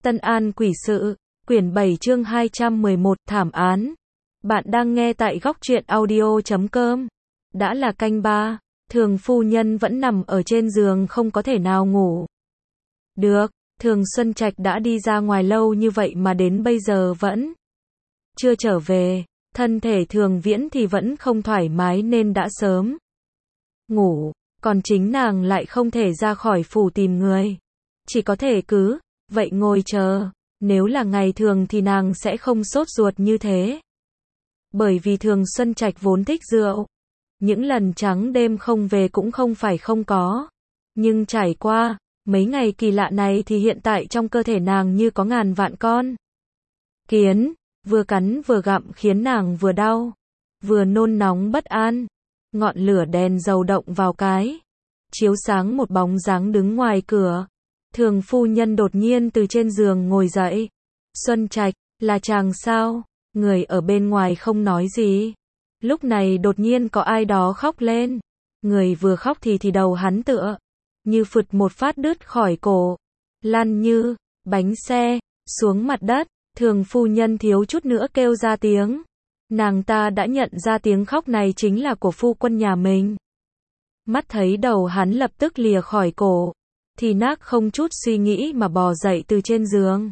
Tân An quỷ sự, quyển 7 chương 211 thảm án. Bạn đang nghe tại góc truyện audio.com. Đã là canh 3, Thường phu nhân vẫn nằm ở trên giường không có thể nào ngủ được. Thường Xuân Trạch đã đi ra ngoài lâu như vậy mà đến bây giờ vẫn chưa trở về. Thân thể Thường Viễn thì vẫn không thoải mái nên đã sớm ngủ, còn chính nàng lại không thể ra khỏi phủ tìm người. Chỉ có thể cứ vậy ngồi chờ. Nếu là ngày thường thì nàng sẽ không sốt ruột như thế. Bởi vì Thường Xuân Trạch vốn thích rượu. Những lần trắng đêm không về cũng không phải không có. Nhưng trải qua mấy ngày kỳ lạ này thì hiện tại trong cơ thể nàng như có ngàn vạn con kiến, vừa cắn vừa gặm khiến nàng vừa đau, vừa nôn nóng bất an. Ngọn lửa đèn dầu động vào cái, chiếu sáng một bóng dáng đứng ngoài cửa. Thường phu nhân đột nhiên từ trên giường ngồi dậy. Xuân Trạch, là chàng sao? Người ở bên ngoài không nói gì. Lúc này đột nhiên có ai đó khóc lên. Người vừa khóc thì đầu hắn tựa như phụt một phát đứt khỏi cổ, lăn như bánh xe xuống mặt đất. Thường phu nhân thiếu chút nữa kêu ra tiếng. Nàng ta đã nhận ra tiếng khóc này chính là của phu quân nhà mình. Mắt thấy đầu hắn lập tức lìa khỏi cổ, thì nác không chút suy nghĩ mà bò dậy từ trên giường.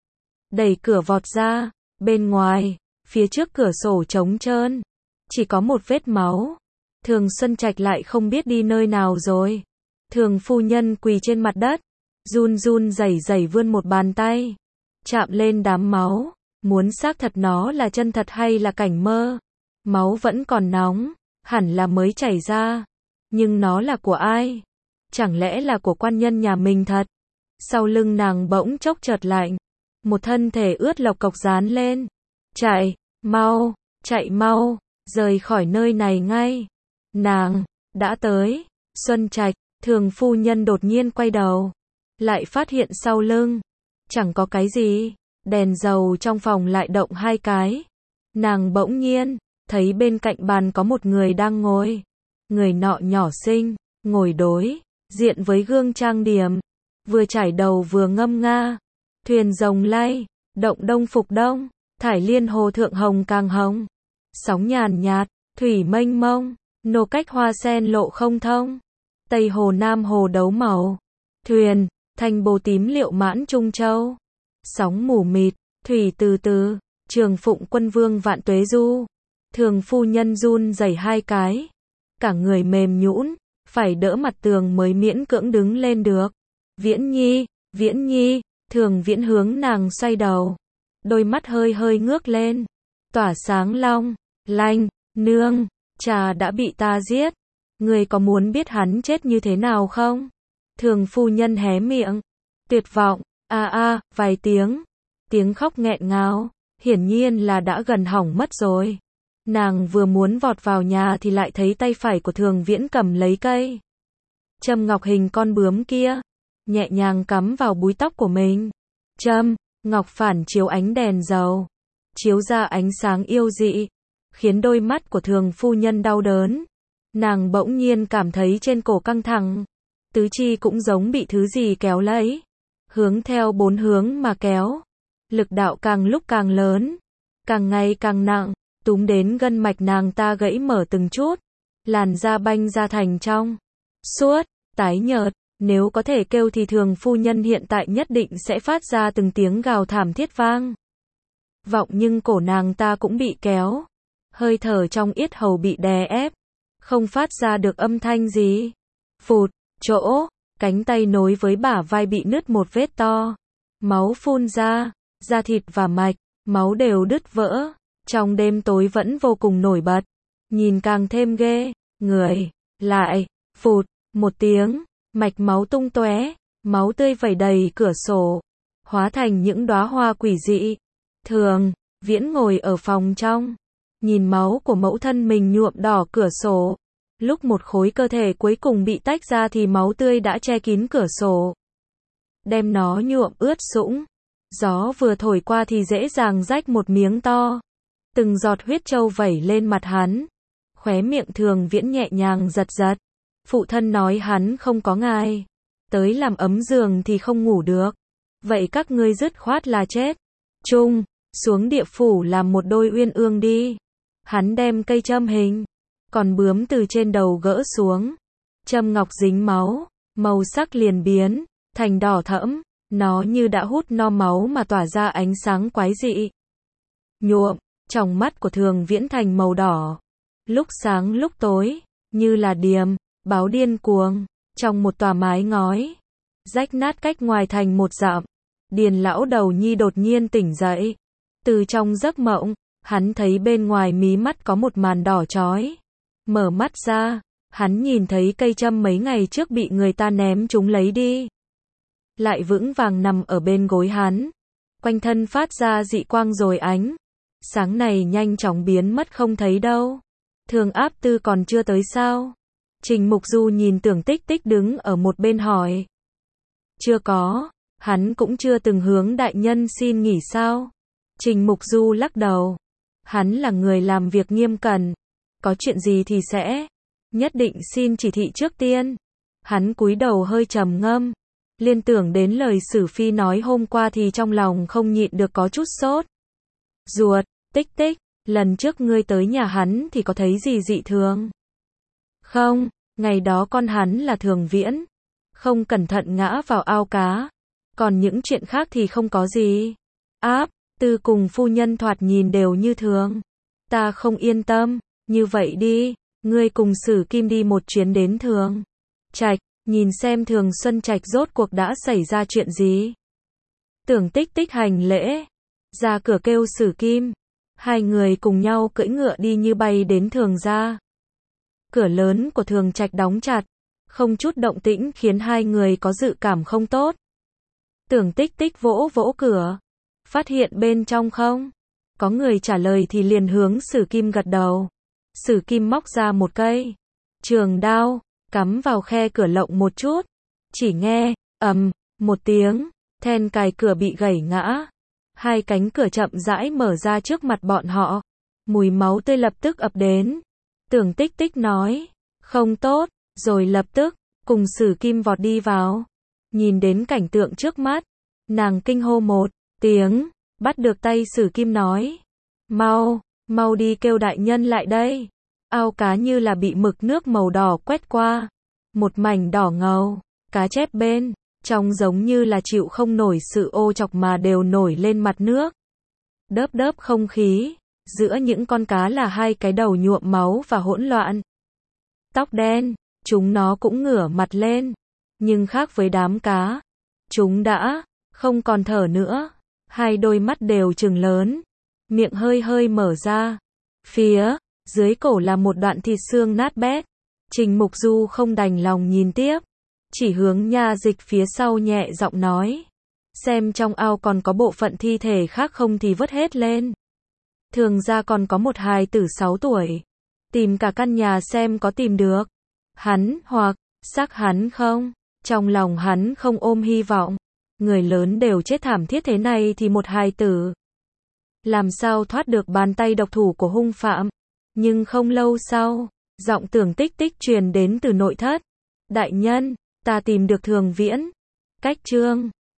Đẩy cửa vọt ra, bên ngoài, phía trước cửa sổ trống trơn, chỉ có một vết máu. Thường Xuân Trạch lại không biết đi nơi nào rồi. Thường phu nhân quỳ trên mặt đất, run run rẩy rẩy vươn một bàn tay, chạm lên đám máu, muốn xác thật nó là chân thật hay là cảnh mơ. Máu vẫn còn nóng, hẳn là mới chảy ra. Nhưng nó là của ai? Chẳng lẽ là của quan nhân nhà mình thật? Sau lưng nàng bỗng chốc chợt lạnh, một thân thể ướt lộc cộc dán lên. Chạy mau, rời khỏi nơi này ngay. Nàng đã tới. Xuân Trạch, Thường phu nhân đột nhiên quay đầu, lại phát hiện sau lưng chẳng có cái gì. Đèn dầu trong phòng lại động hai cái. Nàng bỗng nhiên thấy bên cạnh bàn có một người đang ngồi. Người nọ nhỏ xinh, ngồi đối diện với gương trang điểm, vừa chải đầu vừa ngâm nga. Thuyền rồng lay, động đông phục đông, thải liên hồ thượng hồng càng hồng. Sóng nhàn nhạt, thủy mênh mông, nô cách hoa sen lộ không thông. Tây hồ nam hồ đấu màu, thuyền, thanh bồ tím liệu mãn Trung Châu. Sóng mù mịt, thủy từ từ, Trường Phụng Quân Vương vạn tuế du. Thường phu nhân run rẩy hai cái, cả người mềm nhũn, phải đỡ mặt tường mới miễn cưỡng đứng lên được. Viễn Nhi, Thường Viễn hướng nàng xoay đầu, đôi mắt hơi hơi ngước lên, tỏa sáng long lanh. Nương, cha đã bị ta giết, người có muốn biết hắn chết như thế nào không? Thường phu nhân hé miệng, tuyệt vọng, vài tiếng khóc nghẹn ngào, hiển nhiên là đã gần hỏng mất rồi. Nàng vừa muốn vọt vào nhà thì lại thấy tay phải của Thường Viễn cầm lấy cây châm ngọc hình con bướm kia, nhẹ nhàng cắm vào búi tóc của mình. Châm ngọc phản chiếu ánh đèn dầu, chiếu ra ánh sáng yêu dị, khiến đôi mắt của Thường phu nhân đau đớn. Nàng bỗng nhiên cảm thấy trên cổ căng thẳng, tứ chi cũng giống bị thứ gì kéo lấy, hướng theo bốn hướng mà kéo. Lực đạo càng lúc càng lớn, càng ngày càng nặng, túm đến gân mạch nàng ta gãy mở từng chút, làn da banh ra thành trong suốt, tái nhợt. Nếu có thể kêu thì Thường phu nhân hiện tại nhất định sẽ phát ra từng tiếng gào thảm thiết vang vọng, nhưng cổ nàng ta cũng bị kéo, hơi thở trong yết hầu bị đè ép, không phát ra được âm thanh gì. Phụt, chỗ cánh tay nối với bả vai bị nứt một vết to, máu phun ra, da thịt và mạch máu đều đứt vỡ. Trong đêm tối vẫn vô cùng nổi bật, nhìn càng thêm ghê người. Lại, phụt, một tiếng, mạch máu tung tóe, máu tươi vẩy đầy cửa sổ, hóa thành những đóa hoa quỷ dị. Thường Viễn ngồi ở phòng trong, nhìn máu của mẫu thân mình nhuộm đỏ cửa sổ. Lúc một khối cơ thể cuối cùng bị tách ra thì máu tươi đã che kín cửa sổ, đem nó nhuộm ướt sũng. Gió vừa thổi qua thì dễ dàng rách một miếng to. Từng giọt huyết trâu vẩy lên mặt hắn. Khóe miệng Thường Viễn nhẹ nhàng giật giật. Phụ thân nói hắn không có ngài tới làm ấm giường thì không ngủ được. vậy các ngươi dứt khoát là chết chung, xuống địa phủ làm một đôi uyên ương đi. Hắn đem cây châm hình, còn bướm từ trên đầu gỡ xuống. Châm ngọc dính máu, màu sắc liền biến thành đỏ thẫm, nó như đã hút no máu mà tỏa ra ánh sáng quái dị. Nhuộm, tròng mắt của Thường Viễn thành màu đỏ. Lúc sáng lúc tối, như là điềm, báo điên cuồng, trong một tòa mái ngói, rách nát cách ngoài thành một dặm. Điền lão đầu nhi đột nhiên tỉnh dậy. Từ trong giấc mộng, hắn thấy bên ngoài mí mắt có một màn đỏ chói. Mở mắt ra, hắn nhìn thấy cây châm mấy ngày trước bị người ta ném chúng lấy đi. Lại vững vàng nằm ở bên gối hắn. Quanh thân phát ra dị quang rồi ánh sáng này nhanh chóng biến mất không thấy đâu. Thường Áp Tư còn chưa tới sao? Trình Mục Du nhìn Tưởng Tích Tích đứng ở một bên hỏi. Chưa có, hắn cũng chưa từng hướng đại nhân xin nghỉ sao? Trình Mục Du lắc đầu. Hắn là người làm việc nghiêm cẩn, có chuyện gì thì sẽ nhất định xin chỉ thị trước tiên. Hắn cúi đầu hơi trầm ngâm, liên tưởng đến lời Sử Phi nói hôm qua thì trong lòng không nhịn được có chút sốt ruột. Tích Tích, lần trước ngươi tới nhà hắn thì có thấy gì dị thường? Không, ngày đó con hắn là Thường Viễn, không cẩn thận ngã vào ao cá. Còn những chuyện khác thì không có gì. Áp Tư cùng phu nhân thoạt nhìn đều như thường. Ta không yên tâm, như vậy đi, ngươi cùng Sử Kim đi một chuyến đến Thường Trạch, nhìn xem Thường Xuân Trạch rốt cuộc đã xảy ra chuyện gì. Tưởng Tích Tích hành lễ, ra cửa kêu Sử Kim. Hai người cùng nhau cưỡi ngựa đi như bay đến Thường gia. Cửa lớn của Thường Trạch đóng chặt, không chút động tĩnh khiến hai người có dự cảm không tốt. Tưởng Tích Tích vỗ vỗ cửa, phát hiện bên trong không có người trả lời thì liền hướng Sử Kim gật đầu. Sử Kim móc ra một cây trường đao, cắm vào khe cửa lộng một chút. Chỉ nghe ầm một tiếng, then cài cửa bị gãy ngã. Hai cánh cửa chậm rãi mở ra trước mặt bọn họ. Mùi máu tươi lập tức ập đến. Tưởng Tích Tích nói, không tốt, rồi lập tức cùng Sử Kim vọt đi vào. Nhìn đến cảnh tượng trước mắt, nàng kinh hô một tiếng, bắt được tay Sử Kim nói, mau đi kêu đại nhân lại đây. Ao cá như là bị mực nước màu đỏ quét qua, một mảnh đỏ ngầu, cá chép bên trong giống như là chịu không nổi sự ô chọc mà đều nổi lên mặt nước. Đớp đớp không khí, giữa những con cá là hai cái đầu nhuộm máu và hỗn loạn. Tóc đen, chúng nó cũng ngửa mặt lên, nhưng khác với đám cá, chúng đã không còn thở nữa, hai đôi mắt đều trừng lớn, miệng hơi hơi mở ra. Phía dưới cổ là một đoạn thịt xương nát bét. Trình Mục Du không đành lòng nhìn tiếp, chỉ hướng nha dịch phía sau nhẹ giọng nói, xem trong ao còn có bộ phận thi thể khác không thì vớt hết lên. Thường gia còn có một hài tử 6 tuổi, tìm cả căn nhà xem có tìm được hắn hoặc xác hắn không. Trong lòng hắn không ôm hy vọng, người lớn đều chết thảm thiết thế này thì một hài tử làm sao thoát được bàn tay độc thủ của hung phạm. Nhưng không lâu sau, giọng Tưởng Tích Tích truyền đến từ nội thất. Đại nhân, ta tìm được Thường Viễn. Cách chương